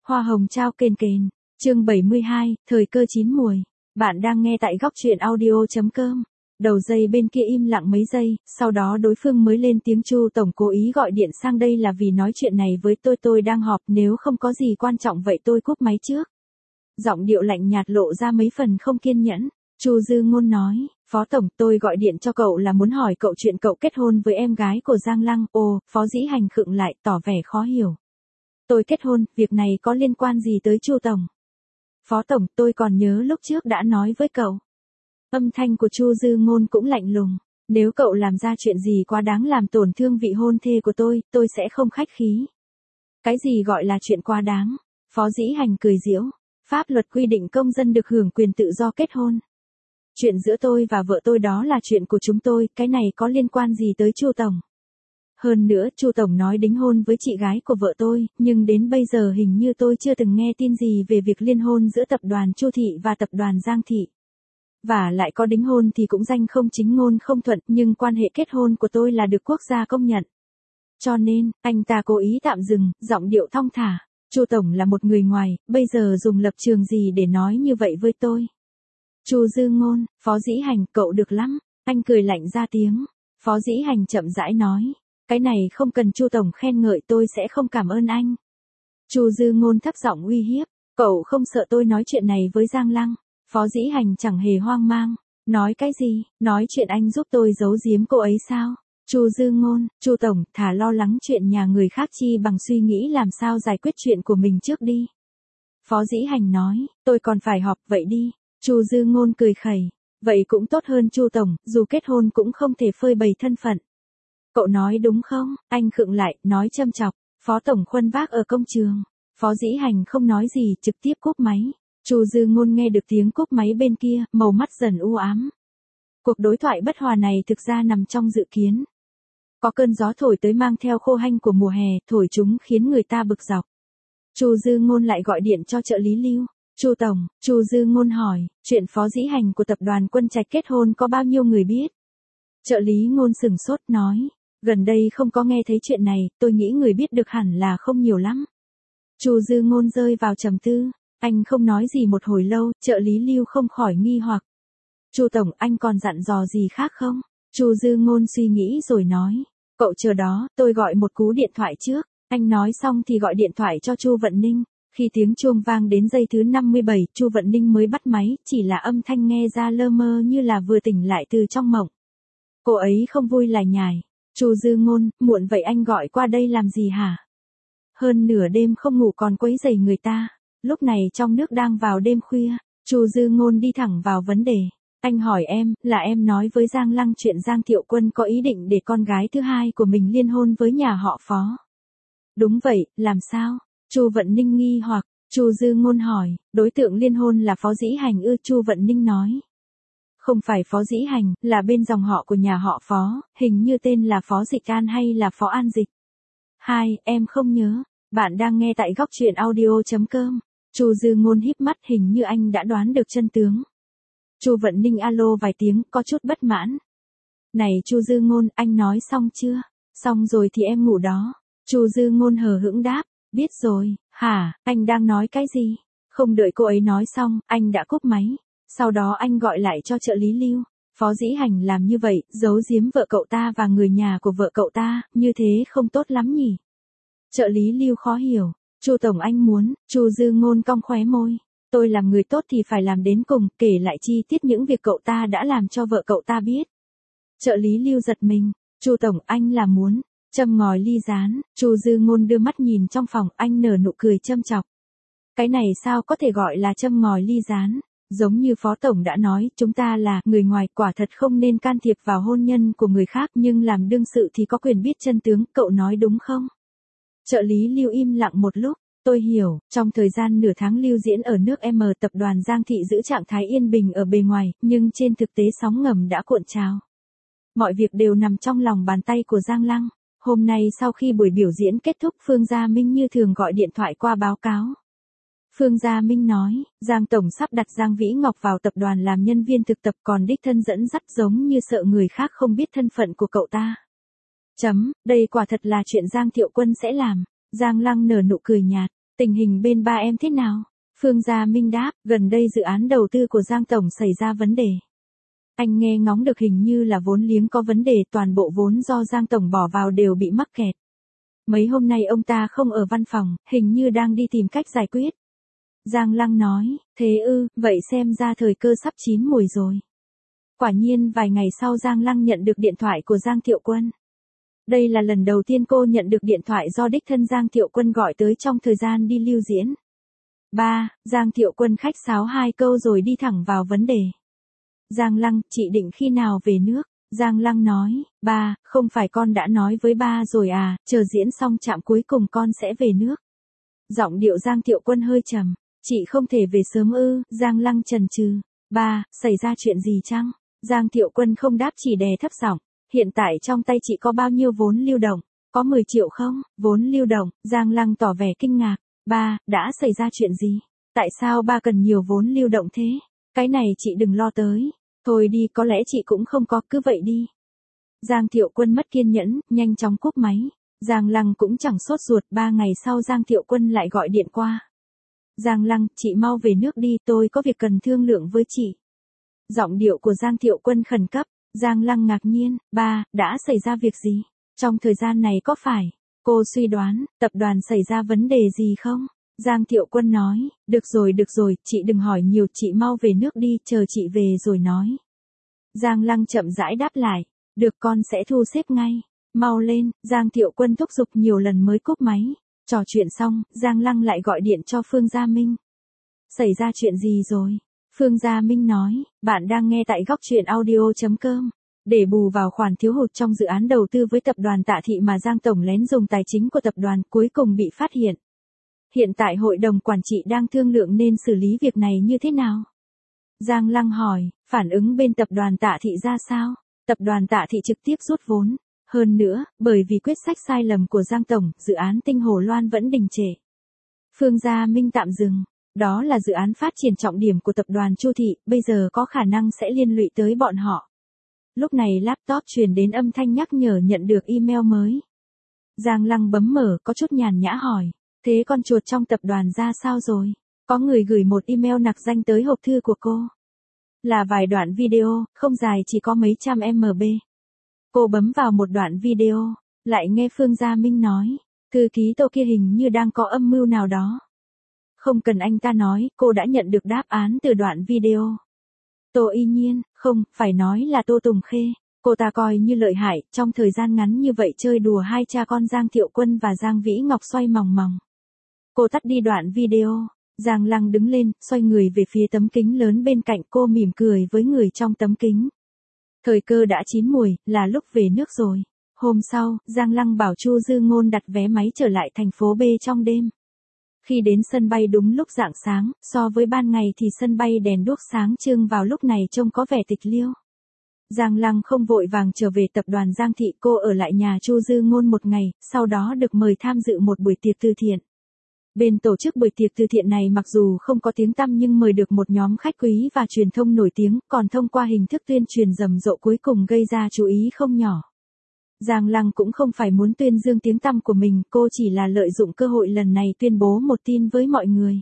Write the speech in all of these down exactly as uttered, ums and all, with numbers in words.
Hoa hồng trao kền kền. Chương bảy mươi hai, thời cơ chín muồi. Bạn đang nghe tại góc truyện audio chấm com. Đầu dây bên kia im lặng mấy giây, sau đó đối phương mới lên tiếng. Chu tổng cố ý gọi điện sang đây là vì nói chuyện này với tôi, tôi đang họp, nếu không có gì quan trọng vậy tôi cúp máy trước. Giọng điệu lạnh nhạt lộ ra mấy phần không kiên nhẫn. Chu Dư Ngôn nói, Phó tổng, tôi gọi điện cho cậu là muốn hỏi cậu chuyện cậu kết hôn với em gái của Giang Lăng. Ồ, Phó Dĩ Hành khựng lại, tỏ vẻ khó hiểu. Tôi kết hôn, việc này có liên quan gì tới Chu tổng? Phó tổng, tôi còn nhớ lúc trước đã nói với cậu. Âm thanh của Chu Dư Ngôn cũng lạnh lùng. Nếu cậu làm ra chuyện gì quá đáng làm tổn thương vị hôn thê của tôi, tôi sẽ không khách khí. Cái gì gọi là chuyện quá đáng? Phó Dĩ Hành cười giễu. Pháp luật quy định công dân được hưởng quyền tự do kết hôn. Chuyện giữa tôi và vợ tôi đó là chuyện của chúng tôi, cái này có liên quan gì tới Chu tổng? Hơn nữa, Chu tổng nói đính hôn với chị gái của vợ tôi, nhưng đến bây giờ hình như tôi chưa từng nghe tin gì về việc liên hôn giữa tập đoàn Chu Thị và tập đoàn Giang Thị. Và lại có đính hôn thì cũng danh không chính ngôn không thuận, nhưng quan hệ kết hôn của tôi là được quốc gia công nhận. Cho nên, anh ta cố ý tạm dừng, giọng điệu thong thả. Chu tổng là một người ngoài, bây giờ dùng lập trường gì để nói như vậy với tôi? Chu Dư Ngôn, Phó Dĩ Hành, cậu được lắm. Anh cười lạnh ra tiếng. Phó Dĩ Hành chậm rãi nói. Cái này không cần Chu tổng khen ngợi, tôi sẽ không cảm ơn anh. Chu Dư Ngôn thấp giọng uy hiếp. Cậu không sợ tôi nói chuyện này với Giang Lăng? Phó Dĩ Hành chẳng hề hoang mang. Nói cái gì? Nói chuyện anh giúp tôi giấu giếm cô ấy sao? Chu Dư Ngôn, Chu tổng, thà lo lắng chuyện nhà người khác chi bằng suy nghĩ làm sao giải quyết chuyện của mình trước đi. Phó Dĩ Hành nói, tôi còn phải họp, vậy đi. Chu Dư Ngôn cười khẩy. Vậy cũng tốt hơn Chu tổng, dù kết hôn cũng không thể phơi bày thân phận. Cậu nói đúng không? Anh khựng lại, nói châm chọc. Phó tổng khuân vác ở công trường. Phó Dĩ Hành không nói gì, trực tiếp cúp máy. Chu Dư Ngôn nghe được tiếng cúp máy bên kia, màu mắt dần u ám. Cuộc đối thoại bất hòa này thực ra nằm trong dự kiến. Có cơn gió thổi tới mang theo khô hanh của mùa hè, thổi chúng khiến người ta bực dọc. Chu Dư Ngôn lại gọi điện cho trợ lý Lưu. Chu tổng, Chu Dư Ngôn hỏi, chuyện Phó Dĩ Hành của tập đoàn Quân Trạch kết hôn có bao nhiêu người biết? Trợ lý Ngôn sừng sốt nói, gần đây không có nghe thấy chuyện này, tôi nghĩ người biết được hẳn là không nhiều lắm. Chu Dư Ngôn rơi vào trầm tư, anh không nói gì một hồi lâu, trợ lý Lưu không khỏi nghi hoặc. Chu tổng, anh còn dặn dò gì khác không? Chu Dư Ngôn suy nghĩ rồi nói, cậu chờ đó, tôi gọi một cú điện thoại trước. Anh nói xong thì gọi điện thoại cho Chu Vận Ninh. Khi tiếng chuông vang đến giây thứ năm mươi bảy, Chu Vận Ninh mới bắt máy, chỉ là âm thanh nghe ra lơ mơ như là vừa tỉnh lại từ trong mộng. Cô ấy không vui lải nhải. Chu Dư Ngôn, muộn vậy anh gọi qua đây làm gì hả? Hơn nửa đêm không ngủ còn quấy rầy người ta. Lúc này trong nước đang vào đêm khuya. Chu Dư Ngôn đi thẳng vào vấn đề. Anh hỏi em, là em nói với Giang Lăng chuyện Giang Thiệu Quân có ý định để con gái thứ hai của mình liên hôn với nhà họ Phó. Đúng vậy, làm sao? Chu Vận Ninh nghi hoặc. Chu Dư Ngôn hỏi, đối tượng liên hôn là Phó Dĩ Hành ư? Chu Vận Ninh nói. Không phải Phó Dĩ Hành, là bên dòng họ của nhà họ Phó, hình như tên là Phó Dịch An hay là Phó An Dịch. Hai, em không nhớ. Bạn đang nghe tại góc truyện audio chấm com. Chu Dư Ngôn híp mắt, hình như anh đã đoán được chân tướng. Chu Vận Ninh alo vài tiếng, có chút bất mãn. Này Chu Dư Ngôn, anh nói xong chưa? Xong rồi thì em ngủ đó. Chu Dư Ngôn hờ hững đáp, biết rồi. Hả, anh đang nói cái gì? Không đợi cô ấy nói xong, anh đã cúp máy. Sau đó anh gọi lại cho trợ lý Lưu. Phó Dĩ Hành làm như vậy, giấu giếm vợ cậu ta và người nhà của vợ cậu ta, như thế không tốt lắm nhỉ? Trợ lý Lưu khó hiểu. Chu tổng, anh muốn? Chu Dư Ngôn cong khóe môi. Tôi làm người tốt thì phải làm đến cùng, kể lại chi tiết những việc cậu ta đã làm cho vợ cậu ta biết. Trợ lý Lưu giật mình. Chu tổng, anh là muốn châm ngòi ly gián. Chu Dư Ngôn đưa mắt nhìn trong phòng, anh nở nụ cười châm chọc. Cái này sao có thể gọi là châm ngòi ly gián? Giống như Phó tổng đã nói, chúng ta là người ngoài, quả thật không nên can thiệp vào hôn nhân của người khác, nhưng làm đương sự thì có quyền biết chân tướng, cậu nói đúng không? Trợ lý Lưu im lặng một lúc. Tôi hiểu, trong thời gian nửa tháng lưu diễn ở nước M, tập đoàn Giang Thị giữ trạng thái yên bình ở bề ngoài, nhưng trên thực tế sóng ngầm đã cuộn trào. Mọi việc đều nằm trong lòng bàn tay của Giang Lăng. Hôm nay sau khi buổi biểu diễn kết thúc, Phương Gia Minh như thường gọi điện thoại qua báo cáo. Phương Gia Minh nói, Giang Tổng sắp đặt Giang Vĩ Ngọc vào tập đoàn làm nhân viên thực tập, còn đích thân dẫn dắt, giống như sợ người khác không biết thân phận của cậu ta. Chấm, đây quả thật là chuyện Giang Thiệu Quân sẽ làm. Giang Lăng nở nụ cười nhạt. Tình hình bên ba em thế nào? Phương Gia Minh đáp, gần đây dự án đầu tư của Giang Tổng xảy ra vấn đề. Anh nghe ngóng được hình như là vốn liếng có vấn đề, toàn bộ vốn do Giang Tổng bỏ vào đều bị mắc kẹt. Mấy hôm nay ông ta không ở văn phòng, hình như đang đi tìm cách giải quyết. Giang Lăng nói, thế ư, vậy xem ra thời cơ sắp chín mùi rồi. Quả nhiên vài ngày sau Giang Lăng nhận được điện thoại của Giang Thiệu Quân. Đây là lần đầu tiên cô nhận được điện thoại do đích thân Giang Thiệu Quân gọi tới trong thời gian đi lưu diễn. Ba, Giang Thiệu Quân khách sáo hai câu rồi đi thẳng vào vấn đề. Giang Lăng, chị định khi nào về nước? Giang Lăng nói, ba, không phải con đã nói với ba rồi à, chờ diễn xong trạm cuối cùng con sẽ về nước. Giọng điệu Giang Thiệu Quân hơi trầm, chị không thể về sớm ư? Giang Lăng chần chừ, ba, xảy ra chuyện gì chăng? Giang Thiệu Quân không đáp, chỉ đè thấp giọng, hiện tại trong tay chị có bao nhiêu vốn lưu động? Có mười triệu không? Vốn lưu động? Giang Lăng tỏ vẻ kinh ngạc, ba, đã xảy ra chuyện gì? Tại sao ba cần nhiều vốn lưu động thế? Cái này chị đừng lo tới. Thôi đi, có lẽ chị cũng không có, cứ vậy đi. Giang Thiệu Quân mất kiên nhẫn, nhanh chóng cúp máy. Giang Lăng cũng chẳng sốt ruột, ba ngày sau Giang Thiệu Quân lại gọi điện qua. Giang Lăng, chị mau về nước đi, tôi có việc cần thương lượng với chị. Giọng điệu của Giang Thiệu Quân khẩn cấp. Giang Lăng ngạc nhiên, ba, đã xảy ra việc gì? Trong thời gian này có phải, cô suy đoán, tập đoàn xảy ra vấn đề gì không? Giang Thiệu Quân nói, được rồi được rồi, chị đừng hỏi nhiều, chị mau về nước đi, chờ chị về rồi nói. Giang Lăng chậm rãi đáp lại, được, con sẽ thu xếp ngay, mau lên. Giang Thiệu Quân thúc giục nhiều lần mới cúp máy. Trò chuyện xong, Giang Lăng lại gọi điện cho Phương Gia Minh. Xảy ra chuyện gì rồi? Phương Gia Minh nói, bạn đang nghe tại góc truyện audio chấm com. Để bù vào khoản thiếu hụt trong dự án đầu tư với tập đoàn Tạ Thị mà Giang Tổng lén dùng tài chính của tập đoàn cuối cùng bị phát hiện. Hiện tại hội đồng quản trị đang thương lượng nên xử lý việc này như thế nào? Giang Lăng hỏi, phản ứng bên tập đoàn Tạ Thị ra sao? Tập đoàn Tạ Thị trực tiếp rút vốn. Hơn nữa, bởi vì quyết sách sai lầm của Giang Tổng, dự án Tinh Hồ Loan vẫn đình trệ. Phương Gia Minh tạm dừng. Đó là dự án phát triển trọng điểm của tập đoàn Chu Thị, bây giờ có khả năng sẽ liên lụy tới bọn họ. Lúc này laptop truyền đến âm thanh nhắc nhở nhận được email mới. Giang Lăng bấm mở, có chút nhàn nhã hỏi, thế con chuột trong tập đoàn ra sao rồi? Có người gửi một email nặc danh tới hộp thư của cô. Là vài đoạn video, không dài, chỉ có mấy trăm em bê. Cô bấm vào một đoạn video, lại nghe Phương Gia Minh nói, thư ký Tô kia hình như đang có âm mưu nào đó. Không cần anh ta nói, cô đã nhận được đáp án từ đoạn video. Tô Y Nhiên, không, phải nói là Tô Tùng Khê. Cô ta coi như lợi hại, trong thời gian ngắn như vậy chơi đùa hai cha con Giang Thiệu Quân và Giang Vĩ Ngọc xoay mòng mòng. Cô tắt đi đoạn video. Giang Lăng đứng lên, xoay người về phía tấm kính lớn bên cạnh, cô mỉm cười với người trong tấm kính. Thời cơ đã chín mùi, là lúc về nước rồi. Hôm sau, Giang Lăng bảo Chu Dư Ngôn đặt vé máy trở lại thành phố B trong đêm. Khi đến sân bay đúng lúc rạng sáng, so với ban ngày thì sân bay đèn đuốc sáng trưng vào lúc này trông có vẻ tịch liêu. Giang Lăng không vội vàng trở về tập đoàn Giang Thị, cô ở lại nhà Chu Dư Ngôn một ngày, sau đó được mời tham dự một buổi tiệc từ thiện. Bên tổ chức buổi tiệc từ thiện này mặc dù không có tiếng tăm nhưng mời được một nhóm khách quý và truyền thông nổi tiếng, còn thông qua hình thức tuyên truyền rầm rộ cuối cùng gây ra chú ý không nhỏ. Giang Lăng cũng không phải muốn tuyên dương tiếng tăm của mình, cô chỉ là lợi dụng cơ hội lần này tuyên bố một tin với mọi người.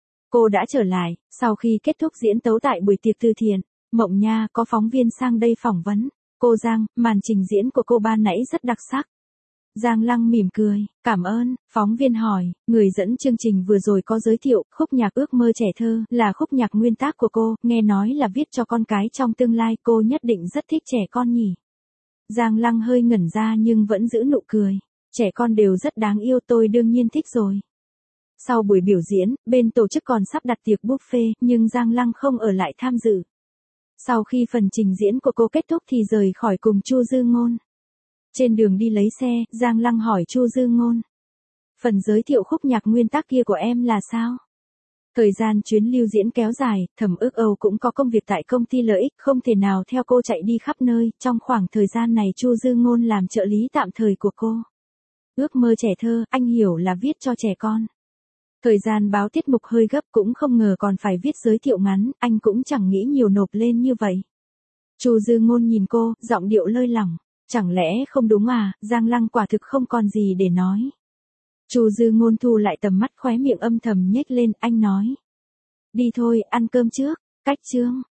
Cô đã trở lại, sau khi kết thúc diễn tấu tại buổi tiệc từ thiện, Mộng Nha có phóng viên sang đây phỏng vấn. Cô Giang, màn trình diễn của cô ban nãy rất đặc sắc. Giang Lăng mỉm cười, cảm ơn. Phóng viên hỏi, người dẫn chương trình vừa rồi có giới thiệu, khúc nhạc Ước Mơ Trẻ Thơ là khúc nhạc nguyên tác của cô, nghe nói là viết cho con cái trong tương lai, cô nhất định rất thích trẻ con nhỉ. Giang Lăng hơi ngẩn ra nhưng vẫn giữ nụ cười. Trẻ con đều rất đáng yêu, tôi đương nhiên thích rồi. Sau buổi biểu diễn, bên tổ chức còn sắp đặt tiệc buffet, nhưng Giang Lăng không ở lại tham dự. Sau khi phần trình diễn của cô kết thúc thì rời khỏi cùng Chu Dư Ngôn. Trên đường đi lấy xe, Giang Lăng hỏi Chu Dư Ngôn. Phần giới thiệu khúc nhạc nguyên tác kia của em là sao? Thời gian chuyến lưu diễn kéo dài, Thẩm Ước Âu cũng có công việc tại công ty lợi ích, không thể nào theo cô chạy đi khắp nơi, trong khoảng thời gian này Chu Dư Ngôn làm trợ lý tạm thời của cô. Ước Mơ Trẻ Thơ, anh hiểu là viết cho trẻ con. Thời gian báo tiết mục hơi gấp, cũng không ngờ còn phải viết giới thiệu ngắn, anh cũng chẳng nghĩ nhiều nộp lên như vậy. Chu Dư Ngôn nhìn cô, giọng điệu lơi lỏng. Chẳng lẽ không đúng à? Giang Lăng quả thực không còn gì để nói. Chu Dư Ngôn thu lại tầm mắt, khóe miệng âm thầm nhếch lên, anh nói. Đi thôi, ăn cơm trước, cách chương.